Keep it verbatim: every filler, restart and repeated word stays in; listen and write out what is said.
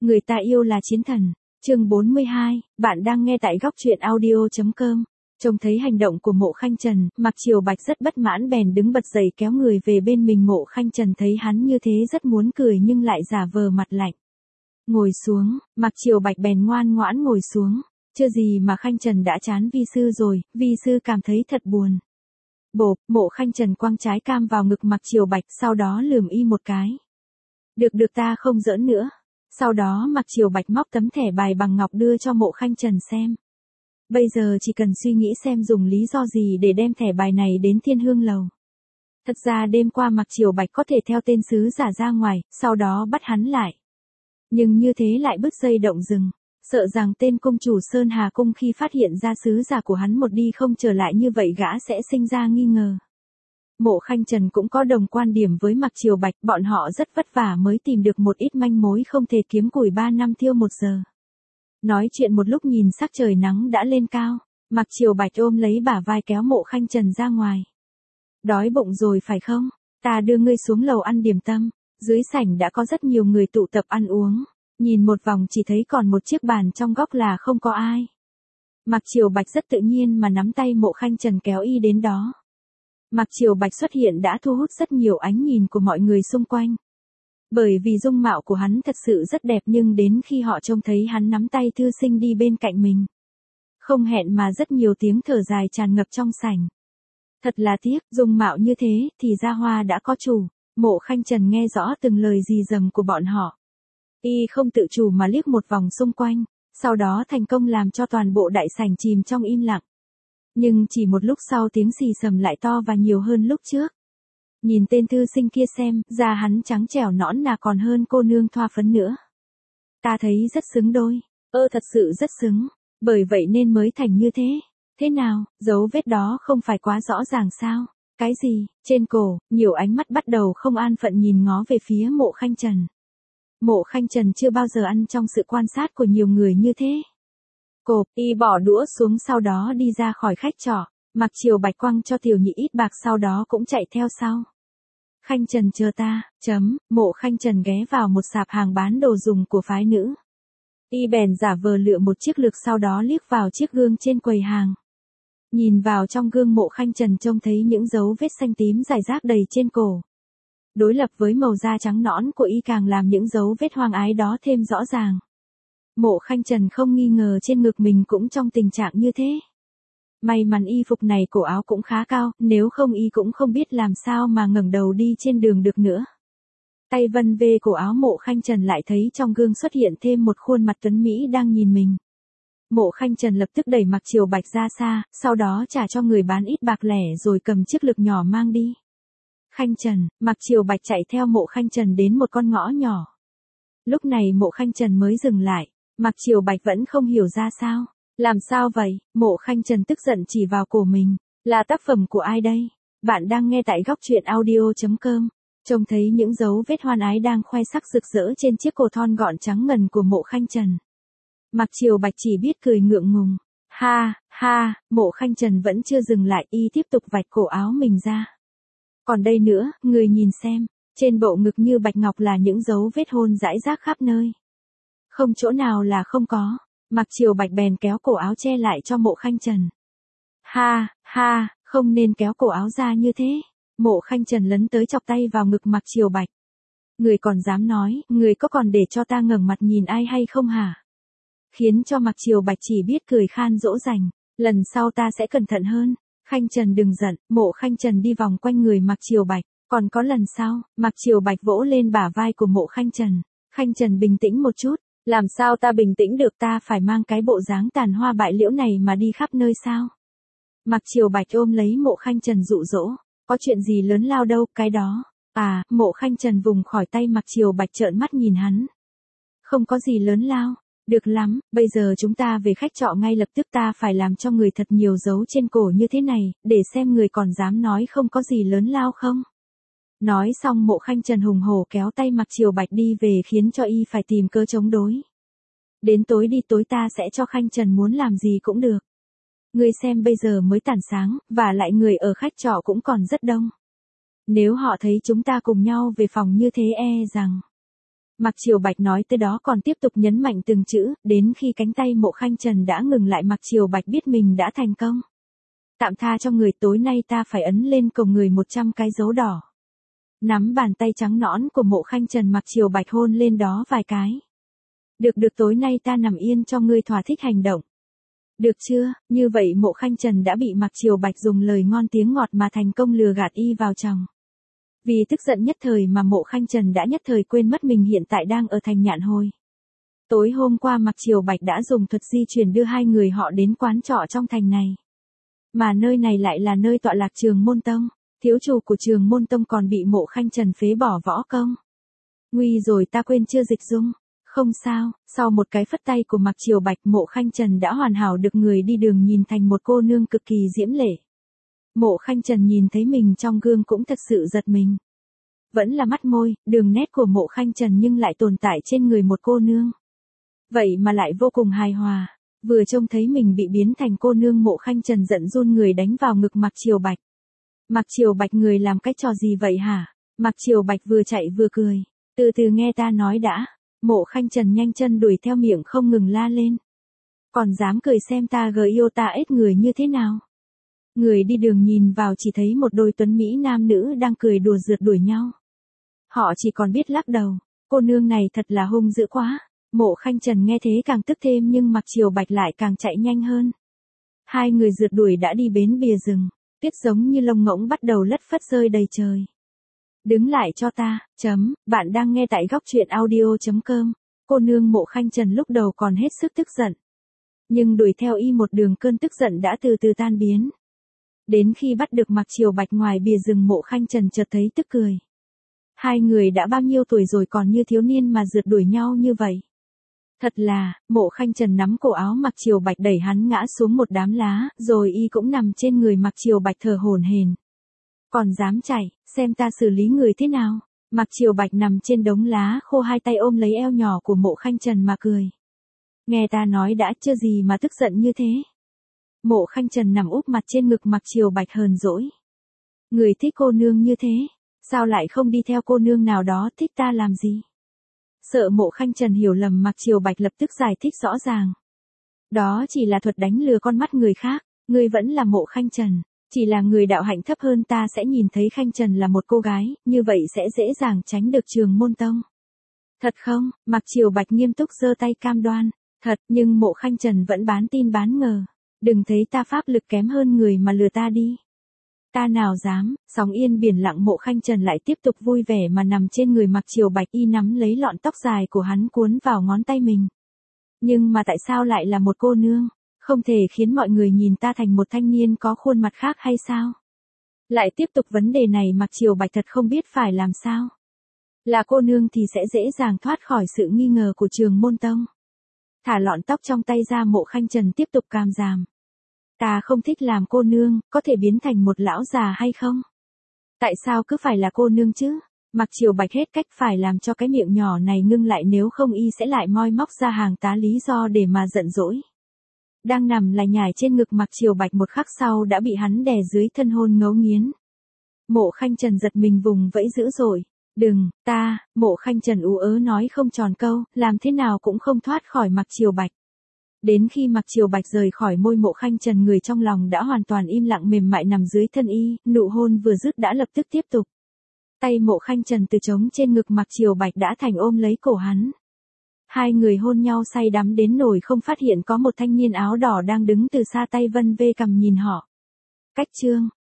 Người ta yêu là chiến thần. Chương bốn mươi hai, bạn đang nghe tại góc truyện audio chấm com. Trông thấy hành động của Mộ Khanh Trần, Mạc Triều Bạch rất bất mãn bèn đứng bật dậy kéo người về bên mình. Mộ Khanh Trần thấy hắn như thế rất muốn cười nhưng lại giả vờ mặt lạnh. Ngồi xuống, Mạc Triều Bạch bèn ngoan ngoãn ngồi xuống. Chưa gì mà Khanh Trần đã chán vi sư rồi, vi sư cảm thấy thật buồn. Bộp, Mộ Khanh Trần quăng trái cam vào ngực Mạc Triều Bạch, sau đó lườm y một cái. Được được, ta không giỡn nữa. Sau đó Mạc Triều Bạch móc tấm thẻ bài bằng ngọc đưa cho Mộ Khanh Trần xem. Bây giờ chỉ cần suy nghĩ xem dùng lý do gì để đem thẻ bài này đến Thiên Hương Lầu. Thật ra đêm qua Mạc Triều Bạch có thể theo tên sứ giả ra ngoài, sau đó bắt hắn lại. Nhưng như thế lại bứt dây động rừng, sợ rằng tên cung chủ Sơn Hà Cung khi phát hiện ra sứ giả của hắn một đi không trở lại như vậy gã sẽ sinh ra nghi ngờ. Mộ Khanh Trần cũng có đồng quan điểm với Mạc Triều Bạch, bọn họ rất vất vả mới tìm được một ít manh mối, không thể kiếm củi ba năm thiêu một giờ. Nói chuyện một lúc nhìn sắc trời nắng đã lên cao, Mạc Triều Bạch ôm lấy bả vai kéo Mộ Khanh Trần ra ngoài. Đói bụng rồi phải không? Ta đưa ngươi xuống lầu ăn điểm tâm. Dưới sảnh đã có rất nhiều người tụ tập ăn uống. Nhìn một vòng chỉ thấy còn một chiếc bàn trong góc là không có ai. Mạc Triều Bạch rất tự nhiên mà nắm tay Mộ Khanh Trần kéo y đến đó. Mạc Triều Bạch xuất hiện đã thu hút rất nhiều ánh nhìn của mọi người xung quanh. Bởi vì dung mạo của hắn thật sự rất đẹp, nhưng đến khi họ trông thấy hắn nắm tay thư sinh đi bên cạnh mình, không hẹn mà rất nhiều tiếng thở dài tràn ngập trong sảnh. Thật là tiếc, dung mạo như thế thì ra hoa đã có chủ. Mộ Khanh Trần nghe rõ từng lời rì rầm của bọn họ. Y không tự chủ mà liếc một vòng xung quanh, sau đó thành công làm cho toàn bộ đại sảnh chìm trong im lặng. Nhưng chỉ một lúc sau tiếng xì xầm lại to và nhiều hơn lúc trước. Nhìn tên thư sinh kia xem, da hắn trắng trẻo nõn nà còn hơn cô nương thoa phấn nữa. Ta thấy rất xứng đôi, ơ thật sự rất xứng, bởi vậy nên mới thành như thế. Thế nào, dấu vết đó không phải quá rõ ràng sao? Cái gì? Trên cổ, nhiều ánh mắt bắt đầu không an phận nhìn ngó về phía Mộ Khanh Trần. Mộ Khanh Trần chưa bao giờ ăn trong sự quan sát của nhiều người như thế. Cộp, y bỏ đũa xuống sau đó đi ra khỏi khách trọ. Mạc Triều Bạch quăng cho Tiểu Nhị ít bạc sau đó cũng chạy theo sau. Khanh Trần chờ ta, chấm, Mộ Khanh Trần ghé vào một sạp hàng bán đồ dùng của phái nữ. Y bèn giả vờ lựa một chiếc lược sau đó liếc vào chiếc gương trên quầy hàng. Nhìn vào trong gương, Mộ Khanh Trần trông thấy những dấu vết xanh tím rải rác đầy trên cổ. Đối lập với màu da trắng nõn của y càng làm những dấu vết hoang ái đó thêm rõ ràng. Mộ Khanh Trần không nghi ngờ trên ngực mình cũng trong tình trạng như thế. May mắn y phục này cổ áo cũng khá cao, nếu không y cũng không biết làm sao mà ngẩng đầu đi trên đường được nữa. Tay vân về cổ áo, Mộ Khanh Trần lại thấy trong gương xuất hiện thêm một khuôn mặt tuấn mỹ đang nhìn mình. Mộ Khanh Trần lập tức đẩy Mạc Triều Bạch ra xa, sau đó trả cho người bán ít bạc lẻ rồi cầm chiếc lược nhỏ mang đi. Khanh Trần, Mạc Triều Bạch chạy theo Mộ Khanh Trần đến một con ngõ nhỏ. Lúc này Mộ Khanh Trần mới dừng lại, Mạc Triều Bạch vẫn không hiểu ra sao. Làm sao vậy? Mộ Khanh Trần tức giận chỉ vào cổ mình. Là tác phẩm của ai đây? Bạn đang nghe tại góc truyện audio chấm com. Trông thấy những dấu vết hoan ái đang khoe sắc rực rỡ trên chiếc cổ thon gọn trắng ngần của Mộ Khanh Trần. Mạc Triều Bạch chỉ biết cười ngượng ngùng. Ha, ha, Mộ Khanh Trần vẫn chưa dừng lại, y tiếp tục vạch cổ áo mình ra. Còn đây nữa, người nhìn xem, trên bộ ngực như bạch ngọc là những dấu vết hôn rải rác khắp nơi. Không chỗ nào là không có. Mạc Triều Bạch bèn kéo cổ áo che lại cho Mộ Khanh Trần. Ha, ha, không nên kéo cổ áo ra như thế. Mộ Khanh Trần lấn tới chọc tay vào ngực Mạc Triều Bạch. Người còn dám nói, người có còn để cho ta ngẩng mặt nhìn ai hay không hả? Khiến cho Mạc Triều Bạch chỉ biết cười khan dỗ dành. Lần sau ta sẽ cẩn thận hơn. Khanh Trần đừng giận. Mộ Khanh Trần đi vòng quanh người Mạc Triều Bạch. Còn có lần sau, Mạc Triều Bạch vỗ lên bả vai của Mộ Khanh Trần. Khanh Trần bình tĩnh một chút. Làm sao ta bình tĩnh được, ta phải mang cái bộ dáng tàn hoa bại liễu này mà đi khắp nơi sao? Mạc Triều Bạch ôm lấy Mộ Khanh Trần dụ dỗ. Có chuyện gì lớn lao đâu, cái đó. À, Mộ Khanh Trần vùng khỏi tay Mạc Triều Bạch trợn mắt nhìn hắn. Không có gì lớn lao. Được lắm, bây giờ chúng ta về khách trọ ngay lập tức, ta phải làm cho người thật nhiều dấu trên cổ như thế này, để xem người còn dám nói không có gì lớn lao không. Nói xong Mộ Khanh Trần hùng hổ kéo tay Mạc Triều Bạch đi về khiến cho y phải tìm cớ chống đối. Đến tối đi, tối ta sẽ cho Khanh Trần muốn làm gì cũng được. Ngươi xem bây giờ mới tản sáng, và lại người ở khách trọ cũng còn rất đông. Nếu họ thấy chúng ta cùng nhau về phòng như thế e rằng Mạc Triều Bạch nói tới đó còn tiếp tục nhấn mạnh từng chữ, đến khi cánh tay Mộ Khanh Trần đã ngừng lại Mạc Triều Bạch biết mình đã thành công. Tạm tha cho người, tối nay ta phải ấn lên cổng người một trăm cái dấu đỏ. Nắm bàn tay trắng nõn của Mộ Khanh Trần, Mạc Triều Bạch hôn lên đó vài cái. Được được, tối nay ta nằm yên cho ngươi thỏa thích hành động. Được chưa? Như vậy Mộ Khanh Trần đã bị Mạc Triều Bạch dùng lời ngon tiếng ngọt mà thành công lừa gạt y vào chồng. Vì tức giận nhất thời mà Mộ Khanh Trần đã nhất thời quên mất mình hiện tại đang ở thành Nhạn Hồi. Tối hôm qua Mạc Triều Bạch đã dùng thuật di chuyển đưa hai người họ đến quán trọ trong thành này. Mà nơi này lại là nơi tọa lạc Trường Môn Tông, thiếu chủ của Trường Môn Tông còn bị Mộ Khanh Trần phế bỏ võ công. Nguy rồi, ta quên chưa dịch dung. Không sao, sau một cái phất tay của Mạc Triều Bạch, Mộ Khanh Trần đã hoàn hảo được người đi đường nhìn thành một cô nương cực kỳ diễm lệ. Mộ Khanh Trần nhìn thấy mình trong gương cũng thật sự giật mình. Vẫn là mắt môi, đường nét của Mộ Khanh Trần nhưng lại tồn tại trên người một cô nương. Vậy mà lại vô cùng hài hòa. Vừa trông thấy mình bị biến thành cô nương, Mộ Khanh Trần giận run người đánh vào ngực Mạc Triều Bạch. Mạc Triều Bạch, người làm cái trò gì vậy hả? Mạc Triều Bạch vừa chạy vừa cười. Từ từ nghe ta nói đã. Mộ Khanh Trần nhanh chân đuổi theo, miệng không ngừng la lên. Còn dám cười xem ta gờ yêu ta ết người như thế nào? Người đi đường nhìn vào chỉ thấy một đôi tuấn mỹ nam nữ đang cười đùa rượt đuổi nhau. Họ chỉ còn biết lắc đầu. Cô nương này thật là hung dữ quá. Mộ Khanh Trần nghe thế càng tức thêm, nhưng Mạc Triều Bạch lại càng chạy nhanh hơn. Hai người rượt đuổi đã đi bến bìa rừng. Tuyết giống như lông ngỗng bắt đầu lất phất rơi đầy trời. Đứng lại cho ta, chấm, bạn đang nghe tại góc truyện audio chấm com. Cô nương Mộ Khanh Trần lúc đầu còn hết sức tức giận. Nhưng đuổi theo y một đường, cơn tức giận đã từ từ tan biến. Đến khi bắt được Mạc Triều Bạch ngoài bìa rừng, Mộ Khanh Trần chợt thấy tức cười. Hai người đã bao nhiêu tuổi rồi còn như thiếu niên mà rượt đuổi nhau như vậy. Thật là, Mộ Khanh Trần nắm cổ áo Mạc Triều Bạch đẩy hắn ngã xuống một đám lá, rồi y cũng nằm trên người Mạc Triều Bạch thở hổn hển. Còn dám chạy, xem ta xử lý người thế nào. Mạc Triều Bạch nằm trên đống lá khô, hai tay ôm lấy eo nhỏ của Mộ Khanh Trần mà cười. Nghe ta nói đã, chưa gì mà tức giận như thế. Mộ Khanh Trần nằm úp mặt trên ngực Mạc Triều Bạch hờn dỗi. Người thích cô nương như thế, sao lại không đi theo cô nương nào đó thích ta làm gì? Sợ Mộ Khanh Trần hiểu lầm, Mạc Triều Bạch lập tức giải thích rõ ràng. Đó chỉ là thuật đánh lừa con mắt người khác, ngươi vẫn là Mộ Khanh Trần. Chỉ là người đạo hạnh thấp hơn ta sẽ nhìn thấy Khanh Trần là một cô gái, như vậy sẽ dễ dàng tránh được Trường Môn Tông. Thật không? Mạc Triều Bạch nghiêm túc giơ tay cam đoan. Thật, nhưng Mộ Khanh Trần vẫn bán tin bán ngờ. Đừng thấy ta pháp lực kém hơn người mà lừa ta đi. Ta nào dám. Sóng yên biển lặng, Mộ Khanh Trần lại tiếp tục vui vẻ mà nằm trên người Mạc Triều Bạch, y nắm lấy lọn tóc dài của hắn cuốn vào ngón tay mình. Nhưng mà tại sao lại là một cô nương? Không thể khiến mọi người nhìn ta thành một thanh niên có khuôn mặt khác hay sao? Lại tiếp tục vấn đề này, Mạc Triều Bạch thật không biết phải làm sao. Là cô nương thì sẽ dễ dàng thoát khỏi sự nghi ngờ của Trường Môn Tông. Thả lọn tóc trong tay ra, Mộ Khanh Trần tiếp tục càm ràm. Ta không thích làm cô nương, có thể biến thành một lão già hay không? Tại sao cứ phải là cô nương chứ? Mạc Triều Bạch hết cách phải làm cho cái miệng nhỏ này ngưng lại, nếu không y sẽ lại moi móc ra hàng tá lý do để mà giận dỗi. Đang nằm lải nhải trên ngực Mạc Triều Bạch, một khắc sau đã bị hắn đè dưới thân hôn ngấu nghiến. Mộ Khanh Trần giật mình vùng vẫy dữ dội. Đừng, ta, Mộ Khanh Trần ú ớ nói không tròn câu, làm thế nào cũng không thoát khỏi Mạc Triều Bạch. Đến khi Mạc Triều Bạch rời khỏi môi Mộ Khanh Trần, người trong lòng đã hoàn toàn im lặng mềm mại nằm dưới thân y, nụ hôn vừa dứt đã lập tức tiếp tục. Tay Mộ Khanh Trần từ trống trên ngực Mạc Triều Bạch đã thành ôm lấy cổ hắn. Hai người hôn nhau say đắm đến nỗi không phát hiện có một thanh niên áo đỏ đang đứng từ xa, tay vân vê cằm nhìn họ. Cách chương,